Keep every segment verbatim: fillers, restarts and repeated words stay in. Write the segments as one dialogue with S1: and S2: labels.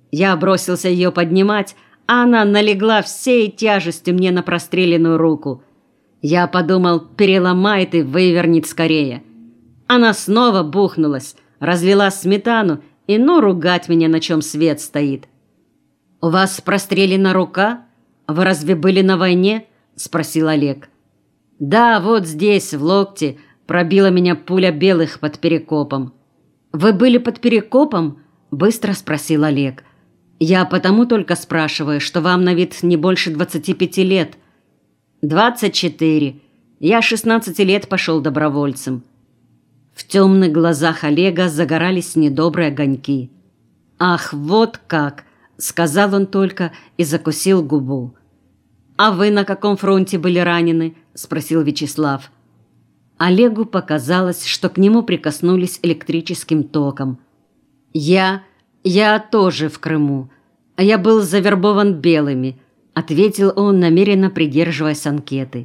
S1: Я бросился ее поднимать, а она налегла всей тяжестью мне на простреленную руку. Я подумал, переломает и вывернет скорее. Она снова бухнулась, разлила сметану и ну ругать меня, на чем свет стоит. «У вас прострелена рука? Вы разве были на войне?» – спросил Олег. «Да, вот здесь, в локте, пробила меня пуля белых под Перекопом». «Вы были под Перекопом?» – быстро спросил Олег. «Я потому только спрашиваю, что вам на вид не больше двадцати пяти лет». «Двадцать четыре. Я шестнадцати лет пошел добровольцем». В темных глазах Олега загорались недобрые огоньки. «Ах, вот как!» – сказал он только и закусил губу. «А вы на каком фронте были ранены?» – спросил Вячеслав. Олегу показалось, что к нему прикоснулись электрическим током. «Я... я тоже в Крыму. Я был завербован белыми», – ответил он, намеренно придерживаясь анкеты.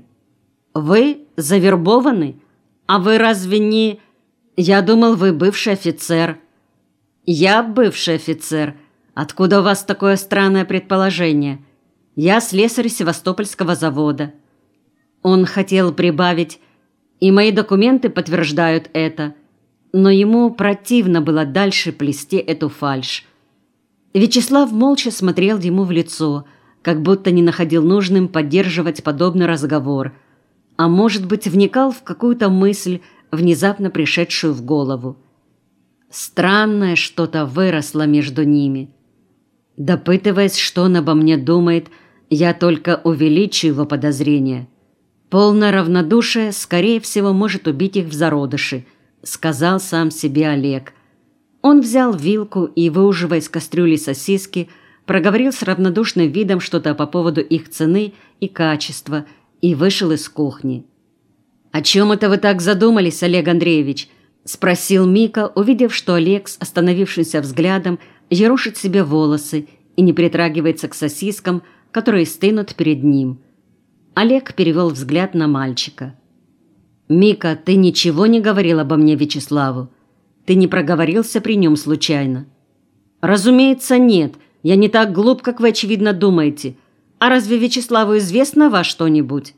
S1: «Вы завербованы? А вы разве не... Я думал, вы бывший офицер». «Я бывший офицер. Откуда у вас такое странное предположение? Я слесарь Севастопольского завода». Он хотел прибавить: «И мои документы подтверждают это», но ему противно было дальше плести эту фальшь. Вячеслав молча смотрел ему в лицо, как будто не находил нужным поддерживать подобный разговор, а может быть, вникал в какую-то мысль, внезапно пришедшую в голову. Странное что-то выросло между ними. Допытываясь, что он обо мне думает, я только увеличу его подозрения. Полное равнодушие, скорее всего, может убить их в зародыше, сказал сам себе Олег. Он взял вилку и, выуживая из кастрюли сосиски, проговорил с равнодушным видом что-то по поводу их цены и качества и вышел из кухни. «О чем это вы так задумались, Олег Андреевич?» – спросил Мика, увидев, что Олег с остановившимся взглядом ерошит себе волосы и не притрагивается к сосискам, которые стынут перед ним. Олег перевел взгляд на мальчика. «Мика, ты ничего не говорил обо мне Вячеславу? Ты не проговорился при нем случайно?» «Разумеется, нет. Я не так глуп, как вы, очевидно, думаете. А разве Вячеславу известно о вас что-нибудь?»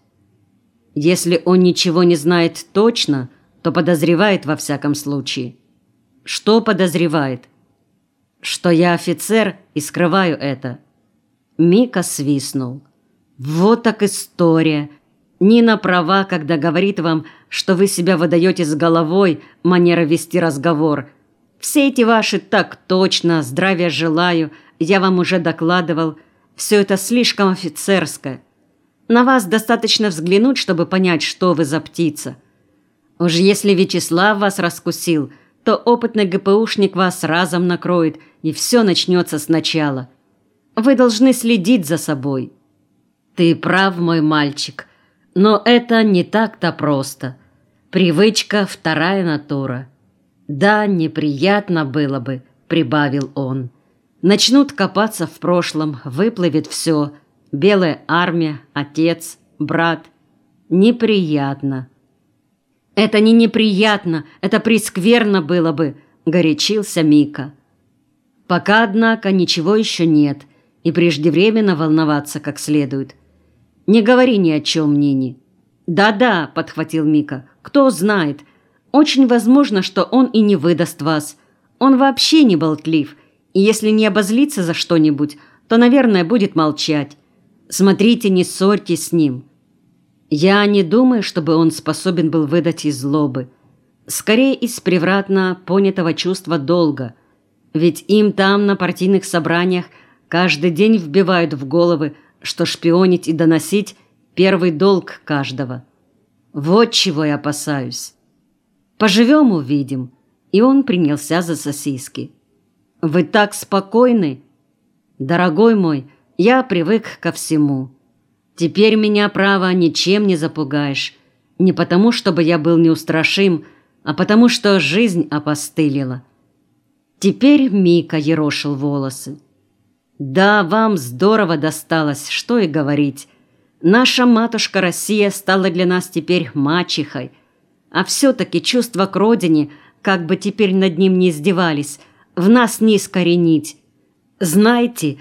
S1: «Если он ничего не знает точно, то подозревает во всяком случае». «Что подозревает?» «Что я офицер и скрываю это». Мика свистнул. «Вот так история. Нина права, когда говорит вам, что вы себя выдаете с головой, манера вести разговор. Все эти ваши «так точно», «здравия желаю», «я вам уже докладывал», все это слишком офицерское. На вас достаточно взглянуть, чтобы понять, что вы за птица. Уж если Вячеслав вас раскусил, то опытный ГПУшник вас разом накроет, и все начнется сначала. Вы должны следить за собой». «Ты прав, мой мальчик, но это не так-то просто. Привычка – вторая натура. Да, неприятно было бы», – прибавил он. «Начнут копаться в прошлом, выплывет все. Белая армия, отец, брат. Неприятно». «Это не неприятно, это прескверно было бы», – горячился Мика. «Пока, однако, ничего еще нет, и преждевременно волноваться как следует. Не говори ни о чем, Нине». «Да-да», – подхватил Мика, – «кто знает. Очень возможно, что он и не выдаст вас. Он вообще не болтлив, и если не обозлится за что-нибудь, то, наверное, будет молчать. Смотрите, не ссорьтесь с ним». Я не думаю, чтобы он способен был выдать из злобы. Скорее, из превратно понятого чувства долга. Ведь им там, на партийных собраниях, каждый день вбивают в головы, что шпионить и доносить – первый долг каждого. Вот чего я опасаюсь. Поживем – увидим. И он принялся за сосиски. «Вы так спокойны?» «Дорогой мой, я привык ко всему. Теперь меня, право, ничем не запугаешь. Не потому, чтобы я был неустрашим, а потому, что жизнь опостылила». Теперь Мика ерошил волосы. «Да, вам здорово досталось, что и говорить. Наша матушка Россия стала для нас теперь мачехой. А все-таки чувство к родине, как бы теперь над ним не издевались, в нас не искоренить. Знайте,